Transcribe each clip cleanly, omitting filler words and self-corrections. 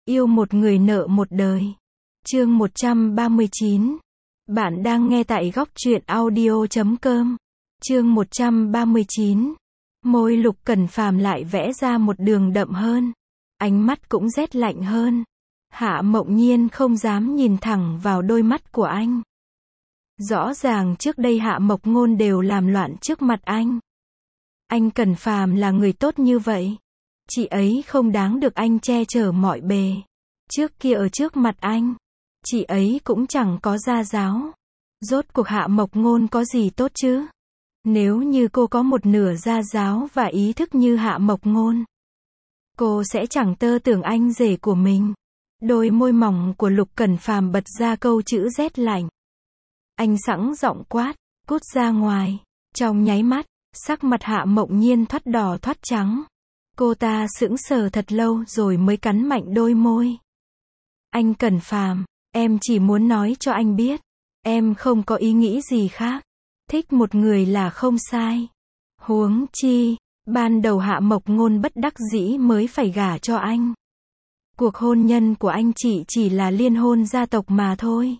Yêu một người nợ một đời. Chương 139. Bạn đang nghe tại góc truyện audio.com. Chương 139. Môi Lục Cẩn Phàm lại vẽ ra một đường đậm hơn. Ánh mắt cũng rét lạnh hơn. Hạ Mộng Nhiên không dám nhìn thẳng vào đôi mắt của anh. Rõ ràng trước đây Hạ Mộc Ngôn đều làm loạn trước mặt anh. Anh Cẩn Phàm là người tốt như vậy. Chị ấy không đáng được anh che chở mọi bề. Trước kia ở trước mặt anh, chị ấy cũng chẳng có gia giáo. Rốt cuộc Hạ Mộc Ngôn có gì tốt chứ? Nếu như cô có một nửa gia giáo và ý thức như Hạ Mộc Ngôn, cô sẽ chẳng tơ tưởng anh rể của mình. Đôi môi mỏng của Lục Cẩn Phàm bật ra câu chữ rét lạnh. Anh sẵn giọng quát, cút ra ngoài. Trong nháy mắt, sắc mặt Hạ Mộng Nhiên thoắt đỏ thoắt trắng. Cô ta sững sờ thật lâu rồi mới cắn mạnh đôi môi. Anh Cẩn Phàm, em chỉ muốn nói cho anh biết, em không có ý nghĩ gì khác. Thích một người là không sai. Huống chi, ban đầu Hạ Mộc Ngôn bất đắc dĩ mới phải gả cho anh. Cuộc hôn nhân của anh chị chỉ là liên hôn gia tộc mà thôi.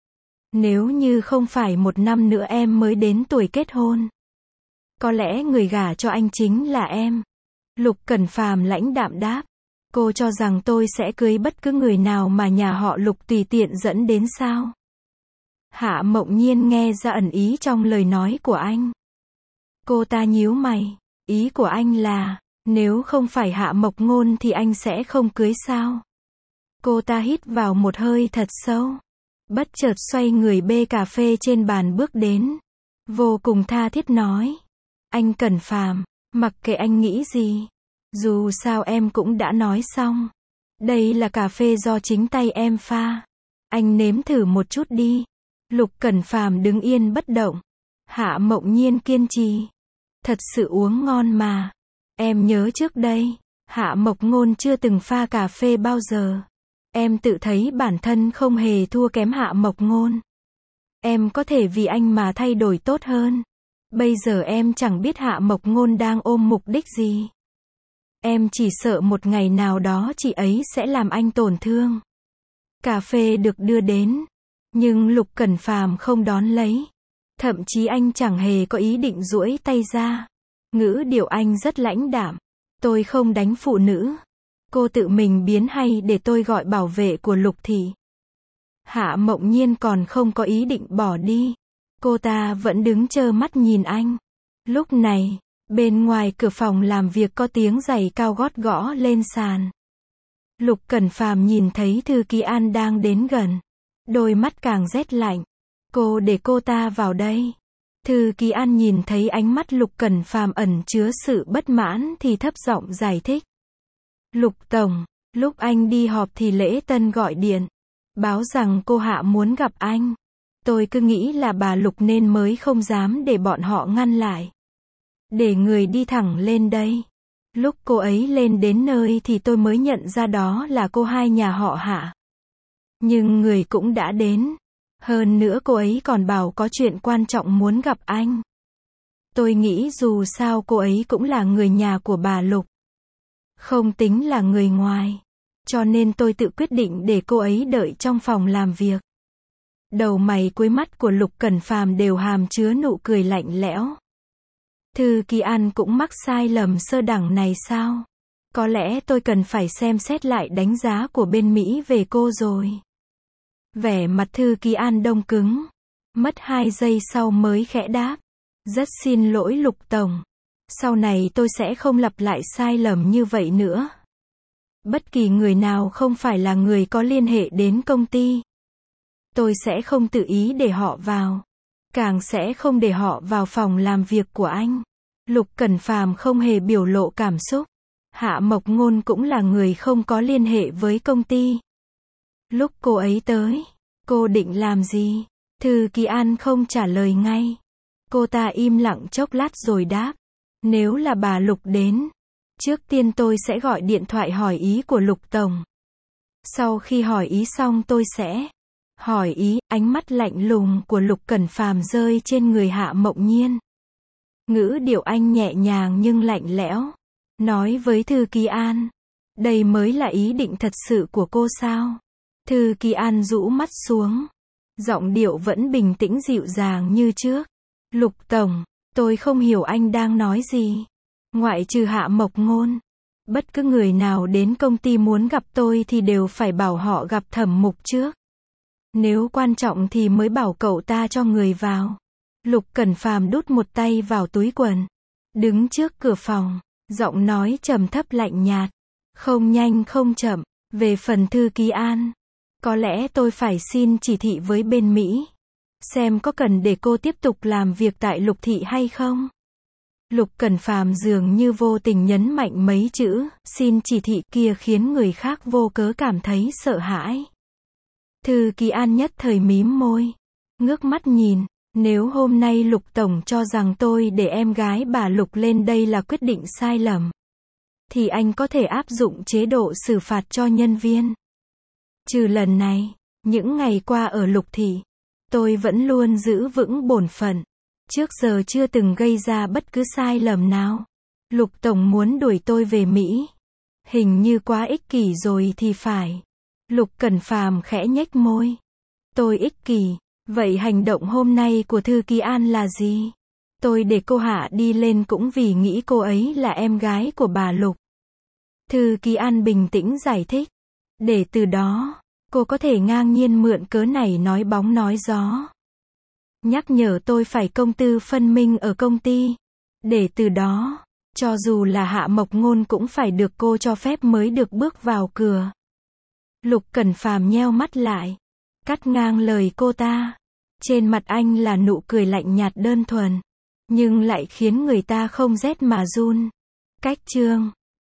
Nếu như không phải một năm nữa em mới đến tuổi kết hôn, có lẽ người gả cho anh chính là em. Lục Cẩn Phàm lãnh đạm đáp. Cô cho rằng tôi sẽ cưới bất cứ người nào mà nhà họ Lục tùy tiện dẫn đến sao? Hạ Mộng Nhiên nghe ra ẩn ý trong lời nói của anh. Cô ta nhíu mày. Ý của anh là, nếu không phải Hạ Mộc Ngôn thì anh sẽ không cưới sao? Cô ta hít vào một hơi thật sâu. Bất chợt xoay người bê cà phê trên bàn bước đến. Vô cùng tha thiết nói. Anh Cẩn Phàm, mặc kệ anh nghĩ gì, dù sao em cũng đã nói xong. Đây là cà phê do chính tay em pha. Anh nếm thử một chút đi. Lục Cẩn Phàm đứng yên bất động. Hạ Mộng Nhiên kiên trì. Thật sự uống ngon mà. Em nhớ trước đây, Hạ Mộc Ngôn chưa từng pha cà phê bao giờ. Em tự thấy bản thân không hề thua kém Hạ Mộc Ngôn. Em có thể vì anh mà thay đổi tốt hơn. Bây giờ em chẳng biết Hạ Mộc Ngôn đang ôm mục đích gì. Em chỉ sợ một ngày nào đó chị ấy sẽ làm anh tổn thương. Cà phê được đưa đến, nhưng Lục Cẩn Phàm không đón lấy. Thậm chí anh chẳng hề có ý định duỗi tay ra. Ngữ điệu anh rất lãnh đạm. Tôi không đánh phụ nữ. Cô tự mình biến hay để tôi gọi bảo vệ của Lục thị? Hạ Mộng Nhiên còn không có ý định bỏ đi. Cô ta vẫn đứng trơ mắt nhìn anh. Lúc này, bên ngoài cửa phòng làm việc có tiếng giày cao gót gõ lên sàn. Lục Cẩn Phàm nhìn thấy Thư Ký An đang đến gần. Đôi mắt càng rét lạnh. Cô để cô ta vào đây. Thư Ký An nhìn thấy ánh mắt Lục Cẩn Phàm ẩn chứa sự bất mãn thì thấp giọng giải thích. Lục Tổng, lúc anh đi họp thì Lễ Tân gọi điện. Báo rằng cô Hạ muốn gặp anh. Tôi cứ nghĩ là bà Lục nên mới không dám để bọn họ ngăn lại. Để người đi thẳng lên đây. Lúc cô ấy lên đến nơi thì tôi mới nhận ra đó là cô hai nhà họ Hạ. Nhưng người cũng đã đến. Hơn nữa cô ấy còn bảo có chuyện quan trọng muốn gặp anh. Tôi nghĩ dù sao cô ấy cũng là người nhà của bà Lục. Không tính là người ngoài. Cho nên tôi tự quyết định để cô ấy đợi trong phòng làm việc. Đầu mày cuối mắt của Lục Cẩn Phàm đều hàm chứa nụ cười lạnh lẽo. Thư Ký An cũng mắc sai lầm sơ đẳng này sao? Có lẽ tôi cần phải xem xét lại đánh giá của bên Mỹ về cô rồi. Vẻ mặt Thư Ký An đông cứng. Mất 2 giây sau mới khẽ đáp. Rất xin lỗi Lục Tổng. Sau này tôi sẽ không lặp lại sai lầm như vậy nữa. Bất kỳ người nào không phải là người có liên hệ đến công ty, tôi sẽ không tự ý để họ vào. Càng sẽ không để họ vào phòng làm việc của anh. Lục Cẩn Phàm không hề biểu lộ cảm xúc. Hạ Mộc Ngôn cũng là người không có liên hệ với công ty. Lúc cô ấy tới, cô định làm gì? Thư Ký An không trả lời ngay. Cô ta im lặng chốc lát rồi đáp. Nếu là bà Lục đến, trước tiên tôi sẽ gọi điện thoại hỏi ý của Lục Tổng. Sau khi hỏi ý xong tôi sẽ hỏi ý. Ánh mắt lạnh lùng của Lục Cẩn Phàm rơi trên người Hạ Mộng Nhiên. Ngữ điệu anh nhẹ nhàng nhưng lạnh lẽo. Nói với Thư Ký An. Đây mới là ý định thật sự của cô sao? Thư Kỳ An rũ mắt xuống. Giọng điệu vẫn bình tĩnh dịu dàng như trước. Lục Tổng, tôi không hiểu anh đang nói gì. Ngoại trừ Hạ Mộc Ngôn. Bất cứ người nào đến công ty muốn gặp tôi thì đều phải bảo họ gặp Thẩm Mục trước. Nếu quan trọng thì mới bảo cậu ta cho người vào. Lục Cẩn Phàm đút một tay vào túi quần. Đứng trước cửa phòng. Giọng nói trầm thấp lạnh nhạt. Không nhanh không chậm. Về phần Thư Kỳ An. Có lẽ tôi phải xin chỉ thị với bên Mỹ. Xem có cần để cô tiếp tục làm việc tại Lục Thị hay không? Lục Cẩn Phàm dường như vô tình nhấn mạnh mấy chữ, xin chỉ thị kia khiến người khác vô cớ cảm thấy sợ hãi. Thư Kỳ An nhất thời mím môi. Ngước mắt nhìn, nếu hôm nay Lục Tổng cho rằng tôi để em gái bà Lục lên đây là quyết định sai lầm, thì anh có thể áp dụng chế độ xử phạt cho nhân viên. Trừ lần này, những ngày qua ở Lục Thị, tôi vẫn luôn giữ vững bổn phận. Trước giờ chưa từng gây ra bất cứ sai lầm nào. Lục Tổng muốn đuổi tôi về Mỹ. Hình như quá ích kỷ rồi thì phải. Lục Cẩn Phàm khẽ nhếch môi. Tôi ích kỷ. Vậy hành động hôm nay của Thư Kỳ An là gì? Tôi để cô Hạ đi lên cũng vì nghĩ cô ấy là em gái của bà Lục. Thư Kỳ An bình tĩnh giải thích. Để từ đó, cô có thể ngang nhiên mượn cớ này nói bóng nói gió. Nhắc nhở tôi phải công tư phân minh ở công ty. Để từ đó, cho dù là Hạ Mộc Ngôn cũng phải được cô cho phép mới được bước vào cửa. Lục Cẩn Phàm nheo mắt lại. Cắt ngang lời cô ta. Trên mặt anh là nụ cười lạnh nhạt đơn thuần. Nhưng lại khiến người ta không rét mà run. Cách chương